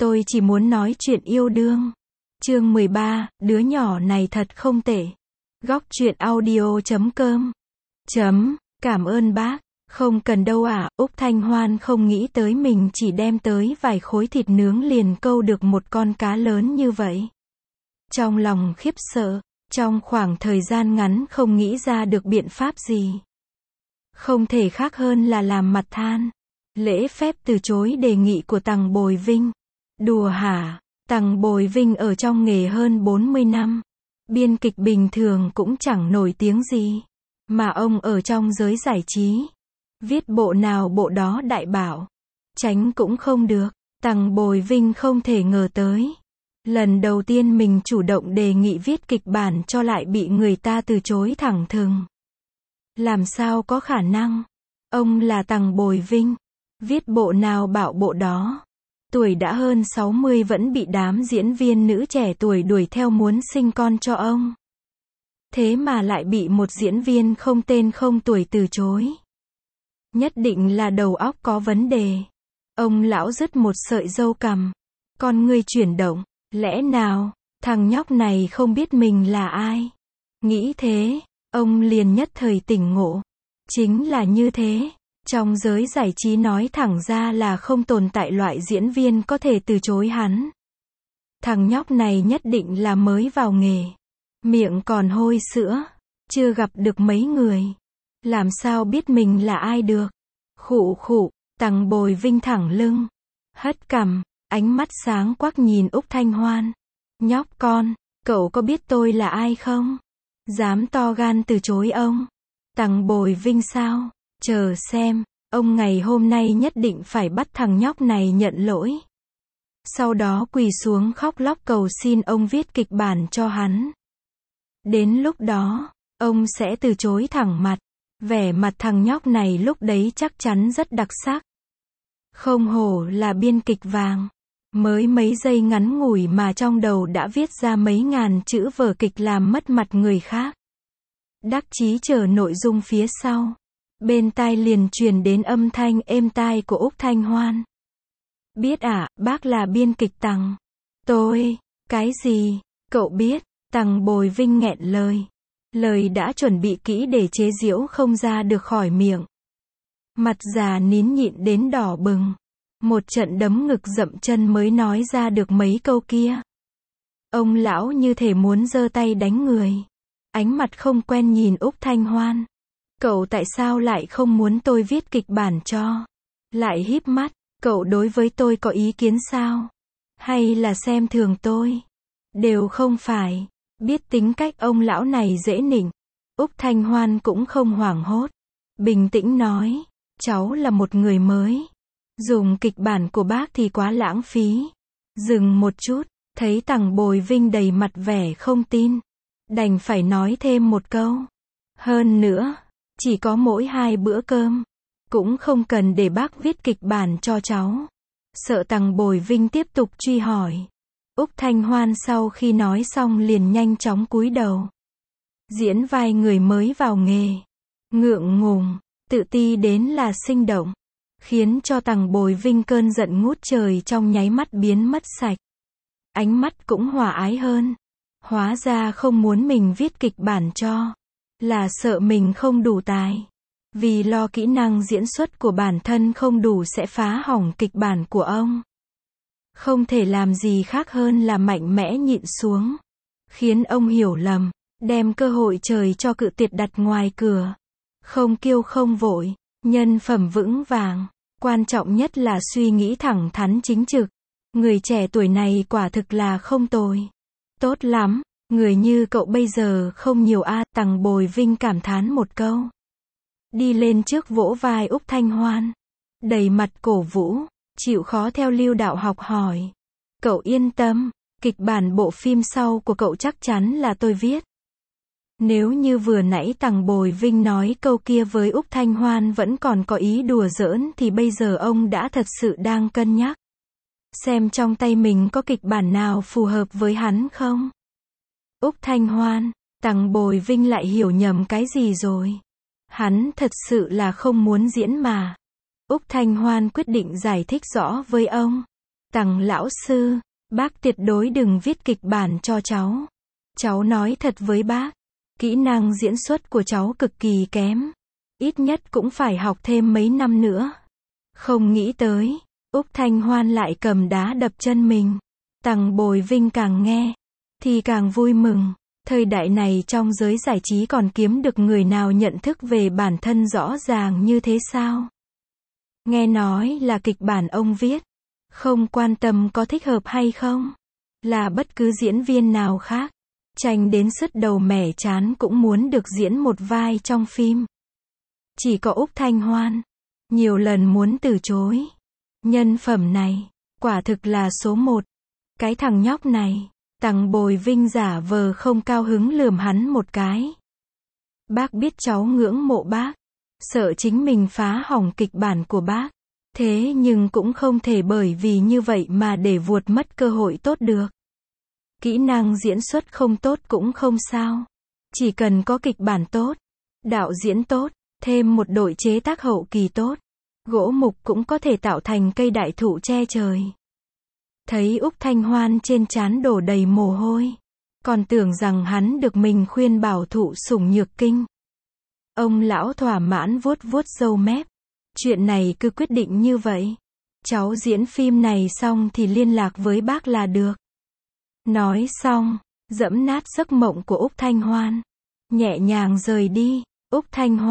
Tôi chỉ muốn nói chuyện yêu đương. Chương 13, đứa nhỏ này thật không tệ. Góc truyện audio.com. Cảm ơn bác. Không cần đâu ạ. Úc Thanh Hoan không nghĩ tới mình chỉ đem tới vài khối thịt nướng liền câu được một con cá lớn như vậy. Trong lòng khiếp sợ, trong khoảng thời gian ngắn không nghĩ ra được biện pháp gì. Không thể khác hơn là làm mặt than. Lễ phép từ chối đề nghị của Tằng Bồi Vinh. Đùa hả? Tằng Bồi Vinh ở trong nghề hơn 40 năm. Biên kịch bình thường cũng chẳng nổi tiếng gì. Mà ông ở trong giới giải trí. Viết bộ nào bộ đó đại bảo. Tránh cũng không được. Tằng Bồi Vinh không thể ngờ tới. Lần đầu tiên mình chủ động đề nghị viết kịch bản cho lại bị người ta từ chối thẳng thừng. Làm sao có khả năng? Ông là Tằng Bồi Vinh. Viết bộ nào bảo bộ đó. Tuổi đã hơn 60 vẫn bị đám diễn viên nữ trẻ tuổi đuổi theo muốn sinh con cho ông. Thế mà lại bị một diễn viên không tên không tuổi từ chối. Nhất định là đầu óc có vấn đề. Ông lão rứt một sợi râu cằm. Con ngươi chuyển động. Lẽ nào, thằng nhóc này không biết mình là ai? Nghĩ thế, ông liền nhất thời tỉnh ngộ. Chính là như thế. Trong giới giải trí nói thẳng ra là không tồn tại loại diễn viên có thể từ chối hắn. Thằng nhóc này nhất định là mới vào nghề. Miệng còn hôi sữa. Chưa gặp được mấy người. Làm sao biết mình là ai được? Khụ khụ, Tằng Bồi Vinh thẳng lưng. Hất cằm, ánh mắt sáng quắc nhìn Úc Thanh Hoan. Nhóc con, cậu có biết tôi là ai không? Dám to gan từ chối ông. Tằng Bồi Vinh sao? Chờ xem, ông ngày hôm nay nhất định phải bắt thằng nhóc này nhận lỗi. Sau đó quỳ xuống khóc lóc cầu xin ông viết kịch bản cho hắn. Đến lúc đó, ông sẽ từ chối thẳng mặt. Vẻ mặt thằng nhóc này lúc đấy chắc chắn rất đặc sắc. Không hổ là biên kịch vàng. Mới mấy giây ngắn ngủi mà trong đầu đã viết ra mấy ngàn chữ vở kịch làm mất mặt người khác. Đắc chí chờ nội dung phía sau. Bên tai liền truyền đến âm thanh êm tai của Úc Thanh Hoan. Biết à, bác là biên kịch Tằng. Tôi, cái gì, cậu biết, Tằng Bồi Vinh nghẹn lời. Lời đã chuẩn bị kỹ để chế giễu không ra được khỏi miệng. Mặt già nín nhịn đến đỏ bừng. Một trận đấm ngực dậm chân mới nói ra được mấy câu kia. Ông lão như thể muốn giơ tay đánh người. Ánh mặt không quen nhìn Úc Thanh Hoan. Cậu tại sao lại không muốn tôi viết kịch bản cho? Lại híp mắt, cậu đối với tôi có ý kiến sao? Hay là xem thường tôi? Đều không phải. Biết tính cách ông lão này dễ nịnh. Úc Thanh Hoan cũng không hoảng hốt. Bình tĩnh nói, cháu là một người mới. Dùng kịch bản của bác thì quá lãng phí. Dừng một chút, thấy Tằng Bồi Vinh đầy mặt vẻ không tin. Đành phải nói thêm một câu. Hơn nữa, chỉ có mỗi 2 bữa cơm. Cũng không cần để bác viết kịch bản cho cháu. Sợ Tằng Bồi Vinh tiếp tục truy hỏi. Úc Thanh Hoan sau khi nói xong liền nhanh chóng cúi đầu. Diễn vai người mới vào nghề. Ngượng ngùng, tự ti đến là sinh động. Khiến cho Tằng Bồi Vinh cơn giận ngút trời trong nháy mắt biến mất sạch. Ánh mắt cũng hòa ái hơn. Hóa ra không muốn mình viết kịch bản cho. Là sợ mình không đủ tài. Vì lo kỹ năng diễn xuất của bản thân không đủ sẽ phá hỏng kịch bản của ông. Không thể làm gì khác hơn là mạnh mẽ nhịn xuống. Khiến ông hiểu lầm. Đem cơ hội trời cho cự tuyệt đặt ngoài cửa. Không kiêu không vội. Nhân phẩm vững vàng. Quan trọng nhất là suy nghĩ thẳng thắn chính trực. Người trẻ tuổi này quả thực là không tồi. Tốt lắm. Người như cậu bây giờ không nhiều a. Tằng Bồi Vinh cảm thán một câu. Đi lên trước vỗ vai Úc Thanh Hoan. Đầy mặt cổ vũ. Chịu khó theo lưu đạo học hỏi. Cậu yên tâm. Kịch bản bộ phim sau của cậu chắc chắn là tôi viết. Nếu như vừa nãy Tằng Bồi Vinh nói câu kia với Úc Thanh Hoan vẫn còn có ý đùa giỡn thì bây giờ ông đã thật sự đang cân nhắc. Xem trong tay mình có kịch bản nào phù hợp với hắn không? Úc Thanh Hoan, Tằng Bồi Vinh lại hiểu nhầm cái gì rồi? Hắn thật sự là không muốn diễn mà. Úc Thanh Hoan quyết định giải thích rõ với ông. Tằng lão sư, bác tuyệt đối đừng viết kịch bản cho cháu. Cháu nói thật với bác, kỹ năng diễn xuất của cháu cực kỳ kém. Ít nhất cũng phải học thêm mấy năm nữa. Không nghĩ tới, Úc Thanh Hoan lại cầm đá đập chân mình. Tằng Bồi Vinh càng nghe, thì càng vui mừng. Thời đại này trong giới giải trí còn kiếm được người nào nhận thức về bản thân rõ ràng như thế sao? Nghe nói là kịch bản ông viết, không quan tâm có thích hợp hay không. Là bất cứ diễn viên nào khác, tranh đến sứt đầu mẻ trán cũng muốn được diễn một vai trong phim. Chỉ có Úc Thanh Hoan, nhiều lần muốn từ chối. Nhân phẩm này, quả thực là số một. Cái thằng nhóc này, Tằng Bồi Vinh giả vờ không cao hứng lườm hắn một cái. Bác biết cháu ngưỡng mộ bác, sợ chính mình phá hỏng kịch bản của bác. Thế nhưng cũng không thể bởi vì như vậy mà để vuột mất cơ hội tốt được. Kỹ năng diễn xuất không tốt cũng không sao. Chỉ cần có kịch bản tốt, đạo diễn tốt, thêm một đội chế tác hậu kỳ tốt, gỗ mục cũng có thể tạo thành cây đại thụ che trời. Thấy Úc Thanh Hoan trên trán đổ đầy mồ hôi, còn tưởng rằng hắn được mình khuyên bảo thụ sủng nhược kinh. Ông lão thỏa mãn vuốt vuốt râu mép. Chuyện này cứ quyết định như vậy. Cháu diễn phim này xong thì liên lạc với bác là được. Nói xong, dẫm nát giấc mộng của Úc Thanh Hoan. Nhẹ nhàng rời đi. Úc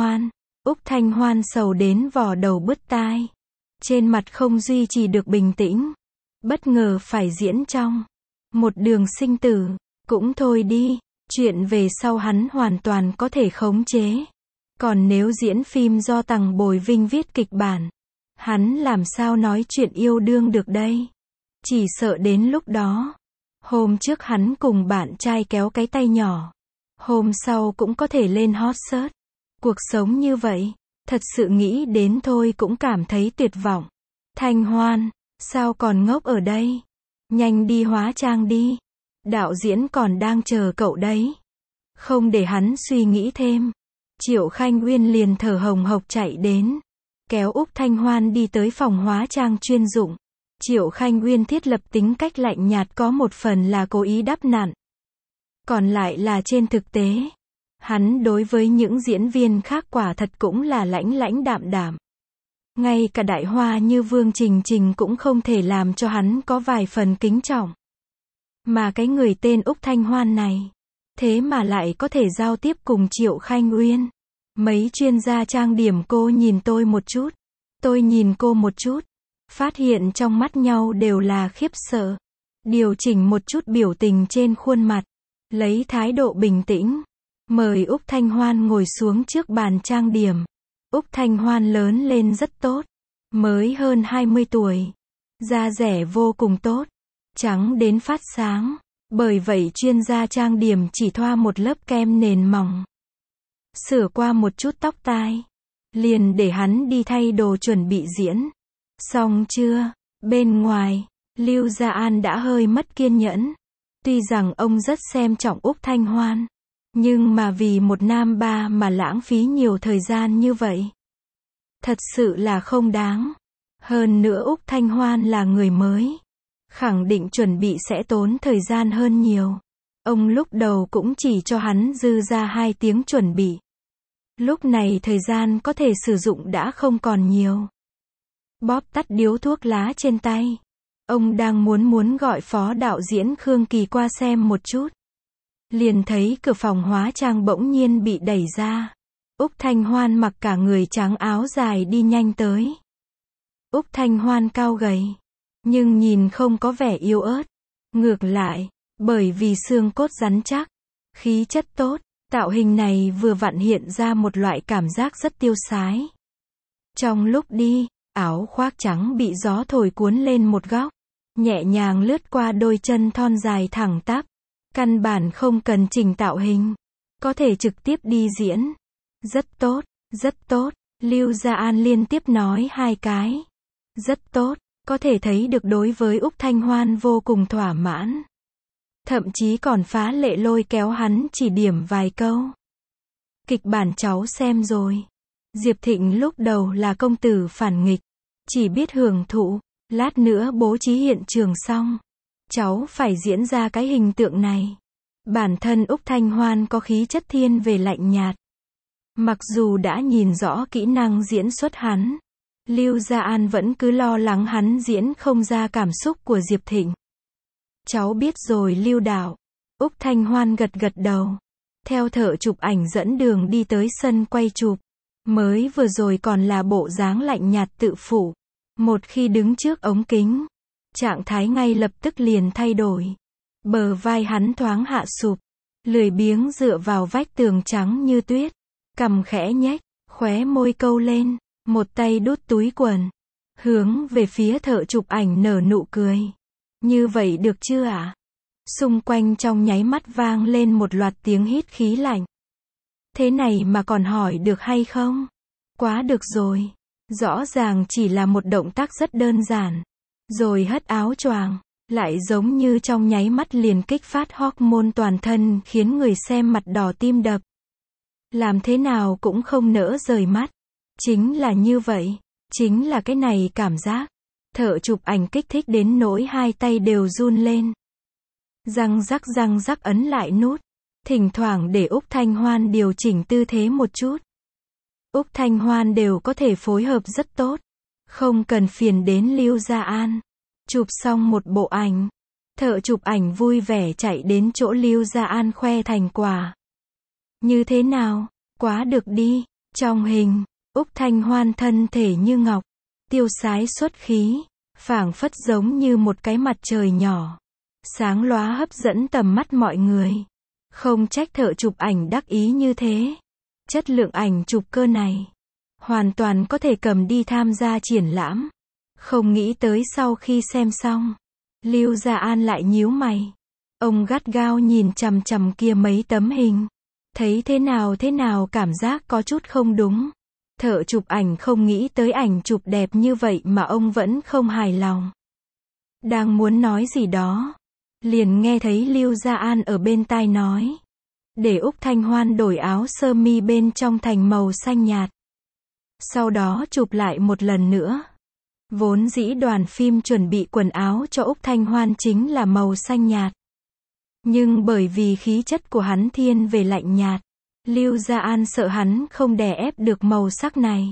Thanh Hoan sầu đến vò đầu bứt tai. Trên mặt không duy trì được bình tĩnh. Bất ngờ phải diễn trong một đường sinh tử. Cũng thôi đi, chuyện về sau hắn hoàn toàn có thể khống chế. Còn nếu diễn phim do Tằng Bồi Vinh viết kịch bản, hắn làm sao nói chuyện yêu đương được đây? Chỉ sợ đến lúc đó, hôm trước hắn cùng bạn trai kéo cái tay nhỏ, hôm sau cũng có thể lên hot search. Cuộc sống như vậy, thật sự nghĩ đến thôi cũng cảm thấy tuyệt vọng. Thanh Hoan, sao còn ngốc ở đây? Nhanh đi hóa trang đi. Đạo diễn còn đang chờ cậu đấy. Không để hắn suy nghĩ thêm, Triệu Khanh Uyên liền thở hồng hộc chạy đến, kéo Úc Thanh Hoan đi tới phòng hóa trang chuyên dụng. Triệu Khanh Uyên thiết lập tính cách lạnh nhạt có một phần là cố ý đắp nặn, còn lại là trên thực tế. Hắn đối với những diễn viên khác quả thật cũng là lãnh lãnh đạm đạm. Ngay cả đại hoa như Vương Trình Trình cũng không thể làm cho hắn có vài phần kính trọng. Mà cái người tên Úc Thanh Hoan này, thế mà lại có thể giao tiếp cùng Triệu Khanh Uyên. Mấy chuyên gia trang điểm cô nhìn tôi một chút, tôi nhìn cô một chút, phát hiện trong mắt nhau đều là khiếp sợ. Điều chỉnh một chút biểu tình trên khuôn mặt, lấy thái độ bình tĩnh, mời Úc Thanh Hoan ngồi xuống trước bàn trang điểm. Úc Thanh Hoan lớn lên rất tốt, mới hơn 20 tuổi, da dẻ vô cùng tốt, trắng đến phát sáng. Bởi vậy chuyên gia trang điểm chỉ thoa một lớp kem nền mỏng, sửa qua một chút tóc tai, liền để hắn đi thay đồ chuẩn bị diễn. Xong chưa? Bên ngoài, Lưu Gia An đã hơi mất kiên nhẫn. Tuy rằng ông rất xem trọng Úc Thanh Hoan, nhưng mà vì một nam ba mà lãng phí nhiều thời gian như vậy, thật sự là không đáng. Hơn nữa Úc Thanh Hoan là người mới, khẳng định chuẩn bị sẽ tốn thời gian hơn nhiều. Ông lúc đầu cũng chỉ cho hắn dư ra 2 tiếng chuẩn bị. Lúc này thời gian có thể sử dụng đã không còn nhiều. Bóp tắt điếu thuốc lá trên tay. Ông đang muốn gọi phó đạo diễn Khương Kỳ qua xem một chút. Liền thấy cửa phòng hóa trang bỗng nhiên bị đẩy ra. Úc Thanh Hoan mặc cả người trắng áo dài đi nhanh tới. Úc Thanh Hoan cao gầy, nhưng nhìn không có vẻ yếu ớt. Ngược lại, bởi vì xương cốt rắn chắc, khí chất tốt, tạo hình này vừa vặn hiện ra một loại cảm giác rất tiêu sái. Trong lúc đi, áo khoác trắng bị gió thổi cuốn lên một góc, nhẹ nhàng lướt qua đôi chân thon dài thẳng tắp. Căn bản không cần chỉnh tạo hình, có thể trực tiếp đi diễn. Rất tốt, rất tốt. Lưu Gia An liên tiếp nói 2 cái. Rất tốt, có thể thấy được đối với Úc Thanh Hoan vô cùng thỏa mãn. Thậm chí còn phá lệ lôi kéo hắn chỉ điểm vài câu. Kịch bản cháu xem rồi. Diệp Thịnh lúc đầu là công tử phản nghịch, chỉ biết hưởng thụ, Lát nữa bố trí hiện trường xong, cháu phải diễn ra cái hình tượng này. Bản thân Úc Thanh Hoan có khí chất thiên về lạnh nhạt. Mặc dù đã nhìn rõ kỹ năng diễn xuất hắn, Lưu Gia An vẫn cứ lo lắng hắn diễn không ra cảm xúc của Diệp Thịnh. Cháu biết rồi Lưu đạo. Úc Thanh Hoan gật gật đầu. Theo thợ chụp ảnh dẫn đường đi tới sân quay chụp. Mới vừa rồi còn là bộ dáng lạnh nhạt tự phụ. Một khi đứng trước ống kính, trạng thái ngay lập tức liền thay đổi. Bờ vai hắn thoáng hạ sụp, lười biếng dựa vào vách tường trắng như tuyết, cằm khẽ nhếch, khóe môi câu lên, một tay đút túi quần, hướng về phía thợ chụp ảnh nở nụ cười. Như vậy được chưa ạ? Xung quanh trong nháy mắt vang lên một loạt tiếng hít khí lạnh. Thế này mà còn hỏi được hay không? Quá được rồi. Rõ ràng chỉ là một động tác rất đơn giản. Rồi hất áo choàng, lại giống như trong nháy mắt liền kích phát hormone toàn thân khiến người xem mặt đỏ tim đập. Làm thế nào cũng không nỡ rời mắt. Chính là như vậy. Chính là cái này cảm giác. Thợ chụp ảnh kích thích đến nỗi hai tay đều run lên. Răng rắc ấn lại nút. Thỉnh thoảng để Úc Thanh Hoan điều chỉnh tư thế một chút. Úc Thanh Hoan đều có thể phối hợp rất tốt. Không cần phiền đến Lưu Gia An. Chụp xong một bộ ảnh. Thợ chụp ảnh vui vẻ chạy đến chỗ Lưu Gia An khoe thành quả. Như thế nào? Quá được đi. Trong hình, Úc Thanh Hoan thân thể như ngọc. Tiêu sái xuất khí. Phảng phất giống như một cái mặt trời nhỏ. Sáng lóa hấp dẫn tầm mắt mọi người. Không trách thợ chụp ảnh đắc ý như thế. Chất lượng ảnh chụp cơ này. Hoàn toàn có thể cầm đi tham gia triển lãm. Không nghĩ tới sau khi xem xong. Lưu Gia An lại nhíu mày. Ông gắt gao nhìn chằm chằm kia mấy tấm hình. Thấy thế nào cảm giác có chút không đúng. Thợ chụp ảnh không nghĩ tới ảnh chụp đẹp như vậy mà ông vẫn không hài lòng. Đang muốn nói gì đó. Liền nghe thấy Lưu Gia An ở bên tai nói. Để Úc Thanh Hoan đổi áo sơ mi bên trong thành màu xanh nhạt. Sau đó chụp lại một lần nữa. Vốn dĩ đoàn phim chuẩn bị quần áo cho Úc Thanh Hoan chính là màu xanh nhạt. Nhưng bởi vì khí chất của hắn thiên về lạnh nhạt, Lưu Gia An sợ hắn không đè ép được màu sắc này.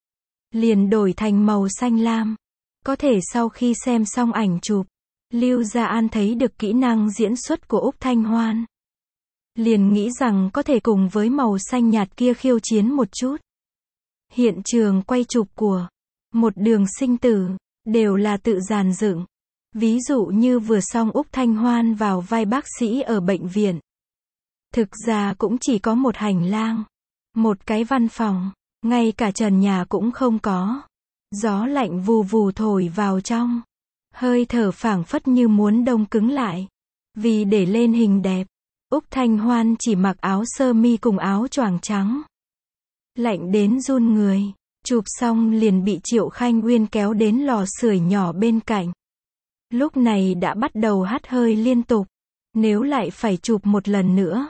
Liền đổi thành màu xanh lam. Có thể sau khi xem xong ảnh chụp, Lưu Gia An thấy được kỹ năng diễn xuất của Úc Thanh Hoan. Liền nghĩ rằng có thể cùng với màu xanh nhạt kia khiêu chiến một chút. Hiện trường quay chụp của Một Đường Sinh Tử đều là tự dàn dựng. Ví dụ như vừa xong Úc Thanh Hoan vào vai bác sĩ ở bệnh viện. Thực ra cũng chỉ có một hành lang, một cái văn phòng, ngay cả trần nhà cũng không có. Gió lạnh vù vù thổi vào trong. Hơi thở phảng phất như muốn đông cứng lại. Vì để lên hình đẹp, Úc Thanh Hoan chỉ mặc áo sơ mi cùng áo choàng trắng. Lạnh đến run người. Chụp xong liền bị Triệu Khanh Uyên kéo đến lò sưởi nhỏ bên cạnh. Lúc này đã bắt đầu hắt hơi liên tục. Nếu lại phải chụp một lần nữa,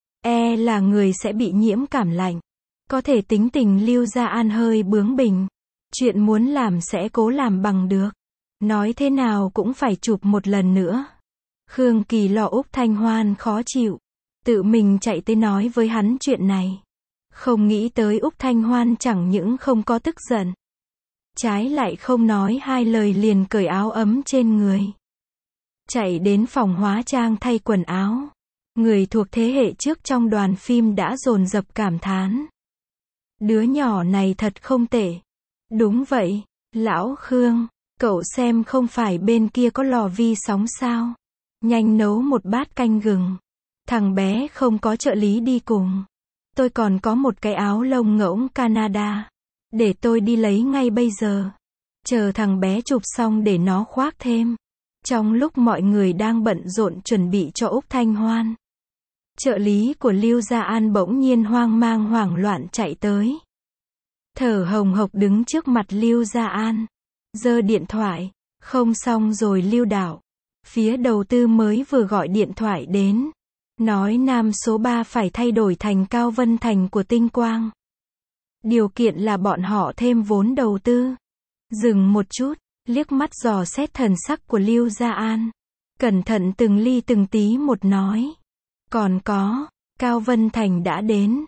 là người sẽ bị nhiễm cảm lạnh. Có thể tính tình Lưu Gia An hơi bướng bỉnh. Chuyện muốn làm sẽ cố làm bằng được. Nói thế nào cũng phải chụp một lần nữa. Khương Kỳ lo Úc Thanh Hoan khó chịu. Tự mình chạy tới nói với hắn chuyện này. Không nghĩ tới Úc Thanh Hoan chẳng những không có tức giận. Trái lại không nói hai lời liền cởi áo ấm trên người. Chạy đến phòng hóa trang thay quần áo. Người thuộc thế hệ trước trong đoàn phim đã dồn dập cảm thán. Đứa nhỏ này thật không tệ. Đúng vậy, lão Khương, cậu xem không phải bên kia có lò vi sóng sao? Nhanh nấu một bát canh gừng. Thằng bé không có trợ lý đi cùng. Tôi còn có một cái áo lông ngỗng Canada. Để tôi đi lấy ngay bây giờ. Chờ thằng bé chụp xong để nó khoác thêm. Trong lúc mọi người đang bận rộn chuẩn bị cho Úc Thanh Hoan, trợ lý của Lưu Gia An bỗng nhiên hoang mang hoảng loạn chạy tới. Thở hồng hộc đứng trước mặt Lưu Gia An. Giơ điện thoại. Không xong rồi Lưu đạo. Phía đầu tư mới vừa gọi điện thoại đến. Nói nam số 3 phải thay đổi thành Cao Vân Thành của Tinh Quang. Điều kiện là bọn họ thêm vốn đầu tư. Dừng một chút. liếc mắt dò xét thần sắc của Lưu Gia An. Cẩn thận từng ly từng tí một nói. Còn có, Cao Vân Thành đã đến.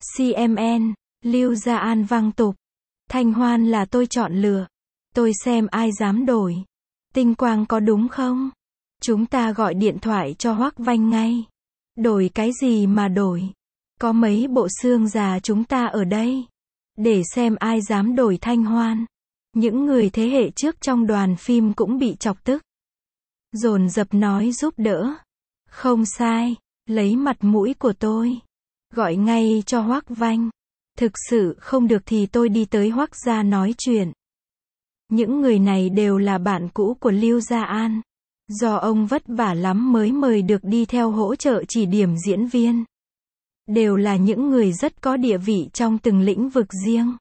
CMN, Lưu Gia An vang tục. Thanh Hoan là tôi chọn lựa. Tôi xem ai dám đổi. Tinh Quang có đúng không? Chúng ta gọi điện thoại cho Hoắc Vanh ngay. Đổi cái gì mà đổi? Có mấy bộ xương già chúng ta ở đây. Để xem ai dám đổi Thanh Hoan. Những người thế hệ trước trong đoàn phim cũng bị chọc tức. Dồn dập nói giúp đỡ. Không sai, lấy mặt mũi của tôi. Gọi ngay cho Hoắc Vanh. Thực sự không được thì tôi đi tới Hoắc gia nói chuyện. Những người này đều là bạn cũ của Lưu Gia An. Do ông vất vả lắm mới mời được đi theo hỗ trợ chỉ điểm diễn viên. Đều là những người rất có địa vị trong từng lĩnh vực riêng.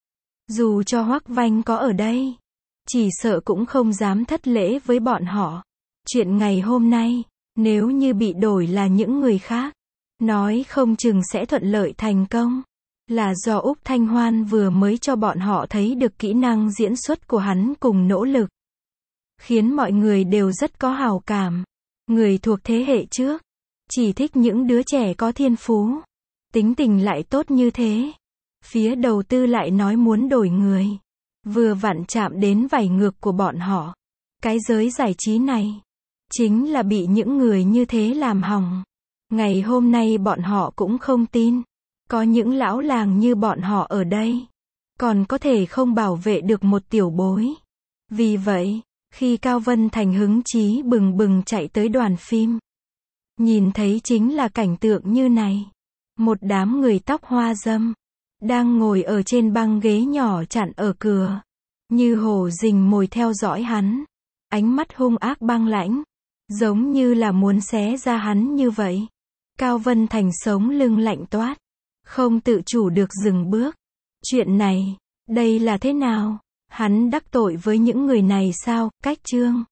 Dù cho Hoắc Vanh có ở đây, chỉ sợ cũng không dám thất lễ với bọn họ. Chuyện ngày hôm nay, nếu như bị đổi là những người khác, nói không chừng sẽ thuận lợi thành công. Là do Úc Thanh Hoan vừa mới cho bọn họ thấy được kỹ năng diễn xuất của hắn cùng nỗ lực. Khiến mọi người đều rất có hào cảm. Người thuộc thế hệ trước, chỉ thích những đứa trẻ có thiên phú. Tính tình lại tốt như thế. Phía đầu tư lại nói muốn đổi người. Vừa vặn chạm đến vảy ngược của bọn họ. Cái giới giải trí này, chính là bị những người như thế làm hỏng. Ngày hôm nay bọn họ cũng không tin. Có những lão làng như bọn họ ở đây. Còn có thể không bảo vệ được một tiểu bối. Vì vậy, khi Cao Vân Thành hứng chí bừng bừng chạy tới đoàn phim. Nhìn thấy chính là cảnh tượng như này. Một đám người tóc hoa râm. Đang ngồi ở trên băng ghế nhỏ chặn ở cửa. Như hổ rình mồi theo dõi hắn. Ánh mắt hung ác băng lãnh. Giống như là muốn xé ra hắn như vậy. Cao Vân Thành sống lưng lạnh toát. Không tự chủ được dừng bước. Chuyện này, đây là thế nào? Hắn đắc tội với những người này sao? Cách chương